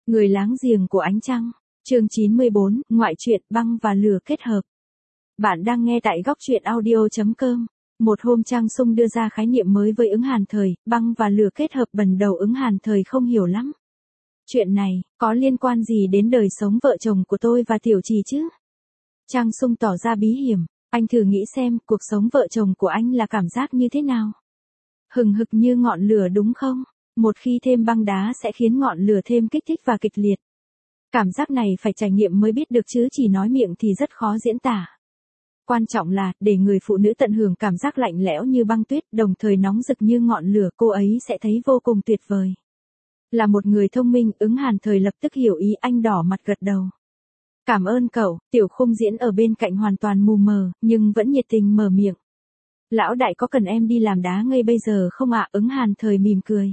Người láng giềng của ánh trăng. Chương 94, ngoại truyện băng và lửa kết hợp. Bạn đang nghe tại góc truyện audio.com. Một hôm Trang Sung đưa ra khái niệm mới với Ứng Hàn Thời, băng và lửa kết hợp bần đầu Ứng Hàn Thời không hiểu lắm. Chuyện này, có liên quan gì đến đời sống vợ chồng của tôi và Tiểu Trì chứ? Trang Sung tỏ ra bí hiểm, anh thử nghĩ xem cuộc sống vợ chồng của anh là cảm giác như thế nào? Hừng hực như ngọn lửa đúng không? Một khi thêm băng đá sẽ khiến ngọn lửa thêm kích thích và kịch liệt. Cảm giác này phải trải nghiệm mới biết được chứ chỉ nói miệng thì rất khó diễn tả. Quan trọng là, để người phụ nữ tận hưởng cảm giác lạnh lẽo như băng tuyết, đồng thời nóng rực như ngọn lửa, cô ấy sẽ thấy vô cùng tuyệt vời. Là một người thông minh, Ứng Hàn Thời lập tức hiểu ý, anh đỏ mặt gật đầu. Cảm ơn cậu. Tiểu Khung Diễn ở bên cạnh hoàn toàn mù mờ, nhưng vẫn nhiệt tình mở miệng. Lão đại có cần em đi làm đá ngay bây giờ không ạ? Ứng Hàn Thời mỉm cười.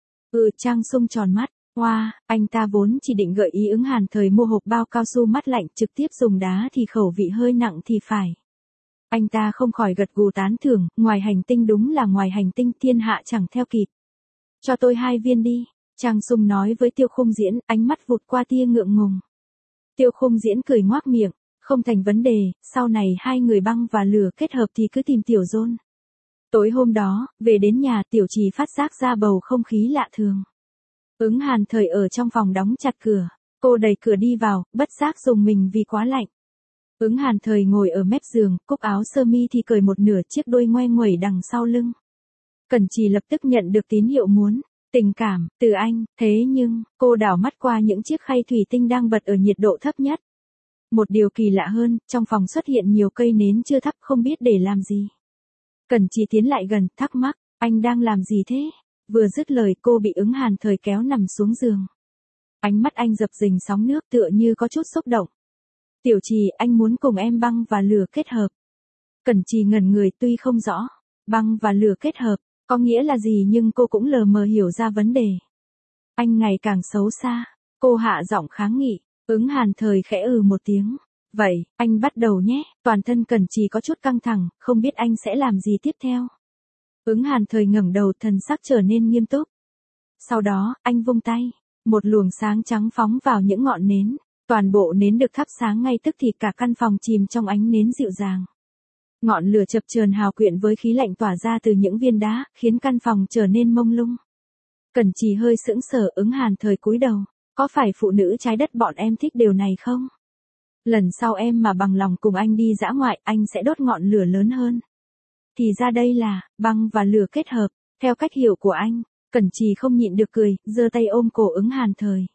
Trang Sung tròn mắt. Wow, anh ta vốn chỉ định gợi ý Ứng Hàn Thời mua hộp bao cao su mát lạnh, trực tiếp dùng đá thì khẩu vị hơi nặng thì phải. Anh ta không khỏi gật gù tán thưởng, ngoài hành tinh đúng là ngoài hành tinh, thiên hạ chẳng theo kịp. Cho tôi 2 viên đi. Trang Sung nói với Tiêu Khung Diễn, ánh mắt vụt qua tia ngượng ngùng. Tiêu Khung Diễn cười ngoác miệng, không thành vấn đề, sau này hai người băng và lửa kết hợp thì cứ tìm Tiểu Dôn. Tối hôm đó, về đến nhà Tiểu Trì phát giác ra bầu không khí lạ thường. Ứng Hàn Thời ở trong phòng đóng chặt cửa, cô đẩy cửa đi vào, bất giác rùng mình vì quá lạnh. Ứng Hàn Thời ngồi ở mép giường, cúc áo sơ mi thì cởi một nửa, chiếc đôi ngoe nguẩy đằng sau lưng. Cẩn Trì lập tức nhận được tín hiệu muốn tình cảm từ anh, thế nhưng, cô đảo mắt qua những chiếc khay thủy tinh đang bật ở nhiệt độ thấp nhất. Một điều kỳ lạ hơn, trong phòng xuất hiện nhiều cây nến chưa thắp, không biết để làm gì. Cẩn Trì tiến lại gần, thắc mắc, anh đang làm gì thế? Vừa dứt lời cô bị Ứng Hàn Thời kéo nằm xuống giường. Ánh mắt anh dập dềnh sóng nước tựa như có chút xúc động. Tiểu Trì, anh muốn cùng em băng và lửa kết hợp. Cẩn Trì ngẩn người, tuy không rõ băng và lửa kết hợp có nghĩa là gì nhưng cô cũng lờ mờ hiểu ra vấn đề. Anh ngày càng xấu xa. Cô hạ giọng kháng nghị. Ứng Hàn Thời khẽ một tiếng. Vậy, anh bắt đầu nhé. Toàn thân Cẩn Trì có chút căng thẳng, không biết anh sẽ làm gì tiếp theo. Ứng Hàn Thời ngẩng đầu, thần sắc trở nên nghiêm túc. Sau đó, anh vung tay. Một luồng sáng trắng phóng vào những ngọn nến. Toàn bộ nến được thắp sáng ngay tức thì cả căn phòng chìm trong ánh nến dịu dàng. Ngọn lửa chập chờn hào quyện với khí lạnh tỏa ra từ những viên đá, khiến căn phòng trở nên mông lung. Cẩn Trì hơi sững sờ. Ứng Hàn Thời cúi đầu. Có phải phụ nữ trái đất bọn em thích điều này không? Lần sau em mà bằng lòng cùng anh đi dã ngoại, anh sẽ đốt ngọn lửa lớn hơn. Thì ra đây là băng và lửa kết hợp, theo cách hiểu của anh. Cẩn Trì không nhịn được cười, giơ tay ôm cổ Ứng Hàn Thời.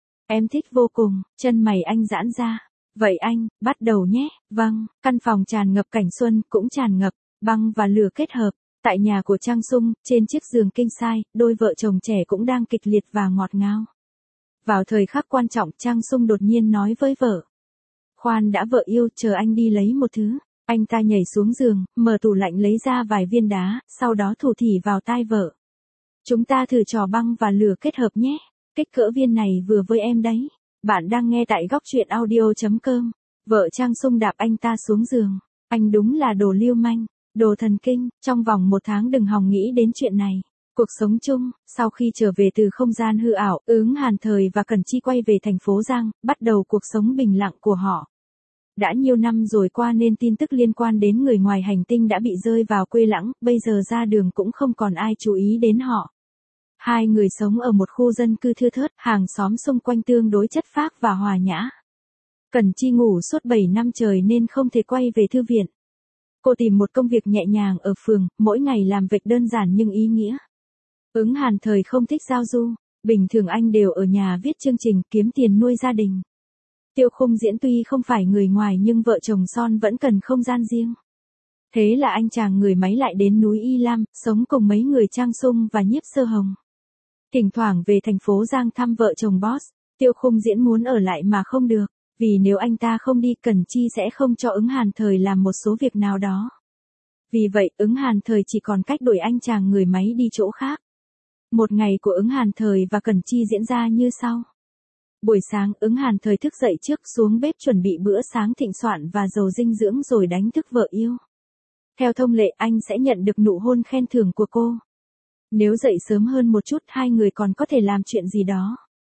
Em thích vô cùng. Chân mày anh giãn ra. Vậy anh, bắt đầu nhé. Vâng. Căn phòng tràn ngập cảnh xuân, cũng tràn ngập băng và lửa kết hợp. Tại nhà của Trang Sung, trên chiếc giường king size, đôi vợ chồng trẻ cũng đang kịch liệt và ngọt ngào. Vào thời khắc quan trọng, Trang Sung đột nhiên nói với vợ. Khoan đã vợ yêu, chờ anh đi lấy một thứ. Anh ta nhảy xuống giường, mở tủ lạnh lấy ra vài viên đá, sau đó thủ thỉ vào tai vợ. Chúng ta thử trò băng và lửa kết hợp nhé. Kích cỡ viên này vừa với em đấy. Bạn đang nghe tại góc truyện audio.com. Vợ Trang Sung đạp anh ta xuống giường. Anh đúng là đồ lưu manh, đồ thần kinh. Trong vòng 1 tháng đừng hòng nghĩ đến chuyện này. Cuộc sống chung. Sau khi trở về từ không gian hư ảo, Ứng Hàn Thời và Cẩn Chi quay về thành phố Giang, bắt đầu cuộc sống bình lặng của họ. Đã nhiều năm rồi qua nên tin tức liên quan đến người ngoài hành tinh đã bị rơi vào quê lãng, bây giờ ra đường cũng không còn ai chú ý đến họ. Hai người sống ở một khu dân cư thưa thớt, hàng xóm xung quanh tương đối chất phác và hòa nhã. Cẩn Chi ngủ suốt 7 năm trời nên không thể quay về thư viện. Cô tìm một công việc nhẹ nhàng ở phường, mỗi ngày làm việc đơn giản nhưng ý nghĩa. Ứng Hàn Thời không thích giao du, bình thường anh đều ở nhà viết chương trình kiếm tiền nuôi gia đình. Tiêu Khung Diễn tuy không phải người ngoài nhưng vợ chồng son vẫn cần không gian riêng. Thế là anh chàng người máy lại đến núi Y Lam, sống cùng mấy người Trang Sung và Nhiếp Sơ Hồng. Thỉnh thoảng về thành phố Giang thăm vợ chồng boss, Tiêu Khung Diễn muốn ở lại mà không được, vì nếu anh ta không đi Cẩn Chi sẽ không cho Ứng Hàn Thời làm một số việc nào đó. Vì vậy, Ứng Hàn Thời chỉ còn cách đuổi anh chàng người máy đi chỗ khác. Một ngày của Ứng Hàn Thời và Cẩn Chi diễn ra như sau. Buổi sáng, Ứng Hàn Thời thức dậy trước, xuống bếp chuẩn bị bữa sáng thịnh soạn và giàu dinh dưỡng rồi đánh thức vợ yêu. Theo thông lệ anh sẽ nhận được nụ hôn khen thưởng của cô. Nếu dậy sớm hơn một chút hai người còn có thể làm chuyện gì đó.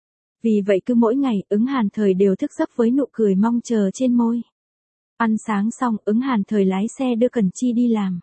Vì vậy cứ mỗi ngày, Ứng Hàn Thời đều thức giấc với nụ cười mong chờ trên môi. Ăn sáng xong, Ứng Hàn Thời lái xe đưa Cẩn Chi đi làm.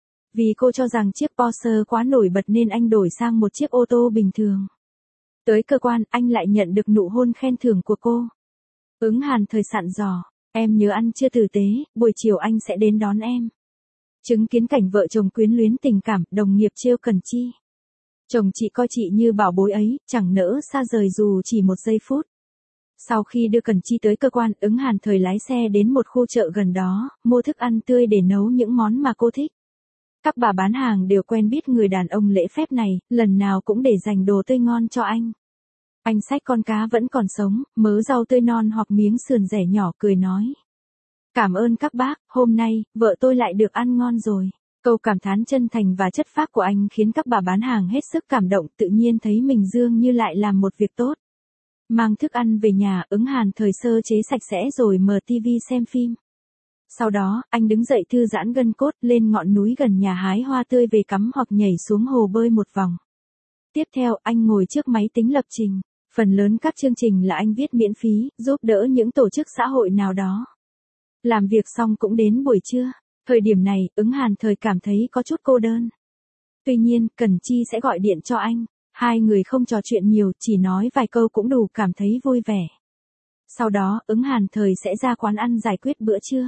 Vì cô cho rằng chiếc Porsche quá nổi bật nên anh đổi sang một chiếc ô tô bình thường. Tới cơ quan, anh lại nhận được nụ hôn khen thưởng của cô. Ứng Hàn Thời dặn dò, em nhớ ăn trưa tử tế, buổi chiều anh sẽ đến đón em. Chứng kiến cảnh vợ chồng quyến luyến tình cảm, đồng nghiệp trêu Cẩn Chi. Chồng chị coi chị như bảo bối ấy, chẳng nỡ xa rời dù chỉ một giây phút. Sau khi đưa Cẩn Chi tới cơ quan, Ứng Hàn Thời lái xe đến một khu chợ gần đó, mua thức ăn tươi để nấu những món mà cô thích. Các bà bán hàng đều quen biết người đàn ông lễ phép này, lần nào cũng để dành đồ tươi ngon cho anh. Anh xách con cá vẫn còn sống, mớ rau tươi non hoặc miếng sườn rẻ nhỏ cười nói. Cảm ơn các bác, hôm nay, vợ tôi lại được ăn ngon rồi. Câu cảm thán chân thành và chất phác của anh khiến các bà bán hàng hết sức cảm động, tự nhiên thấy mình dường như lại làm một việc tốt. Mang thức ăn về nhà, Ứng Hàn Thời sơ chế sạch sẽ rồi mở tivi xem phim. Sau đó, anh đứng dậy thư giãn gân cốt, lên ngọn núi gần nhà hái hoa tươi về cắm hoặc nhảy xuống hồ bơi một vòng. Tiếp theo, anh ngồi trước máy tính lập trình. Phần lớn các chương trình là anh viết miễn phí, giúp đỡ những tổ chức xã hội nào đó. Làm việc xong cũng đến buổi trưa. Thời điểm này, Ứng Hàn Thời cảm thấy có chút cô đơn. Tuy nhiên, Cẩn Chi sẽ gọi điện cho anh. Hai người không trò chuyện nhiều, chỉ nói vài câu cũng đủ cảm thấy vui vẻ. Sau đó, Ứng Hàn Thời sẽ ra quán ăn giải quyết bữa trưa.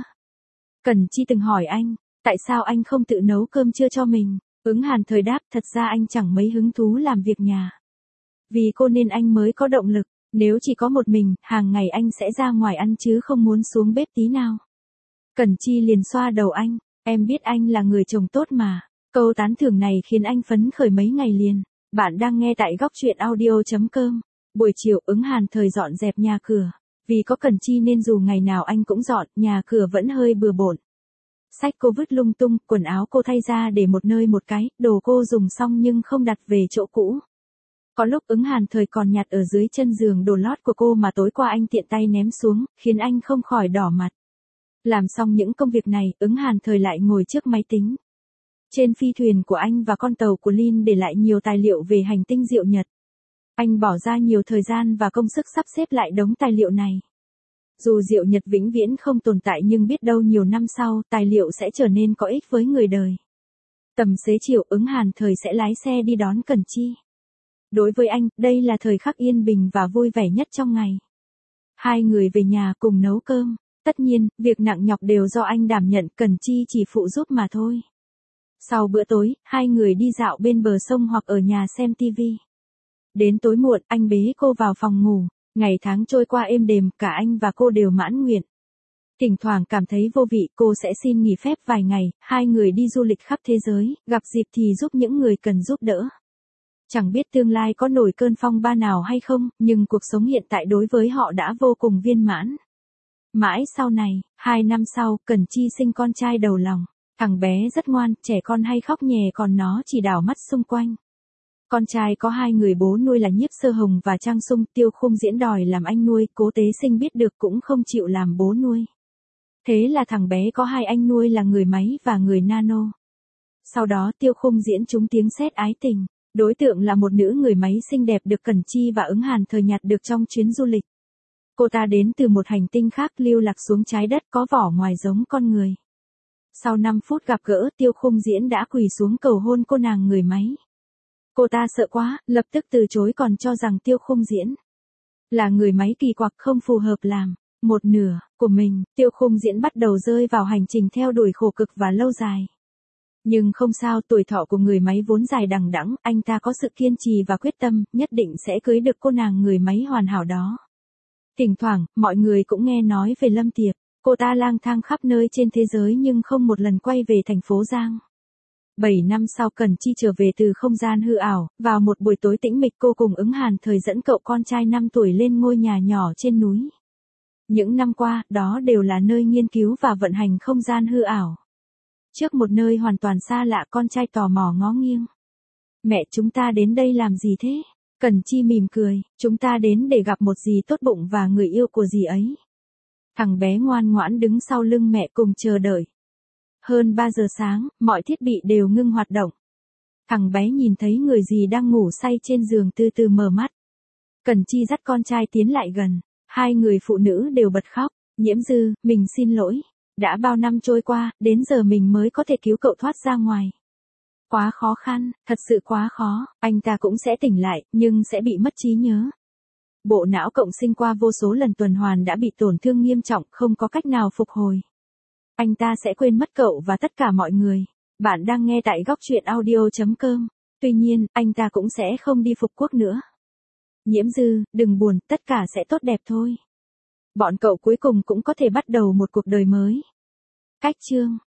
Cẩn Chi từng hỏi anh, tại sao anh không tự nấu cơm trưa cho mình? Ứng Hàn Thời đáp, thật ra anh chẳng mấy hứng thú làm việc nhà. Vì cô nên anh mới có động lực, nếu chỉ có một mình, hàng ngày anh sẽ ra ngoài ăn chứ không muốn xuống bếp tí nào. Cẩn Chi liền xoa đầu anh, em biết anh là người chồng tốt mà. Câu tán thưởng này khiến anh phấn khởi mấy ngày liền. Bạn đang nghe tại góc truyện audio.com. Buổi chiều, Ứng Hàn Thời dọn dẹp nhà cửa. Vì có Cẩn Chi nên dù ngày nào anh cũng dọn, nhà cửa vẫn hơi bừa bộn. Sách cô vứt lung tung, quần áo cô thay ra để một nơi một cái, đồ cô dùng xong nhưng không đặt về chỗ cũ. Có lúc Ứng Hàn Thời còn nhặt ở dưới chân giường đồ lót của cô mà tối qua anh tiện tay ném xuống, khiến anh không khỏi đỏ mặt. Làm xong những công việc này, Ứng Hàn Thời lại ngồi trước máy tính. Trên phi thuyền của anh và con tàu của Lin để lại nhiều tài liệu về hành tinh Diệu Nhật. Anh bỏ ra nhiều thời gian và công sức sắp xếp lại đống tài liệu này. Dù Diệu Nhật vĩnh viễn không tồn tại nhưng biết đâu nhiều năm sau, tài liệu sẽ trở nên có ích với người đời. Tầm xế chiều, Ứng Hàn Thời sẽ lái xe đi đón Cẩn Chi. Đối với anh, đây là thời khắc yên bình và vui vẻ nhất trong ngày. Hai người về nhà cùng nấu cơm. Tất nhiên, việc nặng nhọc đều do anh đảm nhận, Cẩn Chi chỉ phụ giúp mà thôi. Sau bữa tối, hai người đi dạo bên bờ sông hoặc ở nhà xem tivi. Đến tối muộn, anh bế cô vào phòng ngủ. Ngày tháng trôi qua êm đềm, cả anh và cô đều mãn nguyện. Thỉnh thoảng cảm thấy vô vị, cô sẽ xin nghỉ phép vài ngày, hai người đi du lịch khắp thế giới, gặp dịp thì giúp những người cần giúp đỡ. Chẳng biết tương lai có nổi cơn phong ba nào hay không, nhưng cuộc sống hiện tại đối với họ đã vô cùng viên mãn. Mãi sau này, 2 năm sau, Cẩn Chi sinh con trai đầu lòng. Thằng bé rất ngoan, trẻ con hay khóc nhè còn nó chỉ đảo mắt xung quanh. Con trai có hai người bố nuôi là Nhiếp Sơ Hồng và Trang Sung, Tiêu Khung Diễn đòi làm anh nuôi, Cố Tế Sinh biết được cũng không chịu làm bố nuôi. Thế là thằng bé có hai anh nuôi là người máy và người nano. Sau đó Tiêu Khung Diễn trúng tiếng sét ái tình. Đối tượng là một nữ người máy xinh đẹp được Cẩn Chi và Ứng Hàn Thời nhặt được trong chuyến du lịch. Cô ta đến từ một hành tinh khác lưu lạc xuống trái đất có vỏ ngoài giống con người. Sau 5 phút gặp gỡ, Tiêu Khung Diễn đã quỳ xuống cầu hôn cô nàng người máy. Cô ta sợ quá, lập tức từ chối còn cho rằng Tiêu Khung Diễn là người máy kỳ quặc không phù hợp làm một nửa của mình. Tiêu Khung Diễn bắt đầu rơi vào hành trình theo đuổi khổ cực và lâu dài. Nhưng không sao, tuổi thọ của người máy vốn dài đằng đẵng, anh ta có sự kiên trì và quyết tâm, nhất định sẽ cưới được cô nàng người máy hoàn hảo đó. Thỉnh thoảng, mọi người cũng nghe nói về Lâm Tiệp. Cô ta lang thang khắp nơi trên thế giới nhưng không một lần quay về thành phố Giang. 7 năm sau Cẩn Chi trở về từ không gian hư ảo, vào một buổi tối tĩnh mịch cô cùng Ứng Hàn Thời dẫn cậu con trai 5 tuổi lên ngôi nhà nhỏ trên núi. Những năm qua, đó đều là nơi nghiên cứu và vận hành không gian hư ảo. Trước một nơi hoàn toàn xa lạ, con trai tò mò ngó nghiêng. Mẹ, chúng ta đến đây làm gì thế? Cẩn Chi mỉm cười, chúng ta đến để gặp một dì tốt bụng và người yêu của dì ấy. Thằng bé ngoan ngoãn đứng sau lưng mẹ cùng chờ đợi. Hơn 3 giờ sáng, mọi thiết bị đều ngưng hoạt động. Thằng bé nhìn thấy người dì đang ngủ say trên giường từ từ mở mắt. Cẩn Chi dắt con trai tiến lại gần. Hai người phụ nữ đều bật khóc. Nhiễm Dư, mình xin lỗi. Đã bao năm trôi qua, đến giờ mình mới có thể cứu cậu thoát ra ngoài. Quá khó khăn, thật sự quá khó. Anh ta cũng sẽ tỉnh lại, nhưng sẽ bị mất trí nhớ. Bộ não cộng sinh qua vô số lần tuần hoàn đã bị tổn thương nghiêm trọng, không có cách nào phục hồi. Anh ta sẽ quên mất cậu và tất cả mọi người. Bạn đang nghe tại góc truyện audio.com. Tuy nhiên, anh ta cũng sẽ không đi phục quốc nữa. Nhiễm Dư, đừng buồn, tất cả sẽ tốt đẹp thôi. Bọn cậu cuối cùng cũng có thể bắt đầu một cuộc đời mới. Cách chương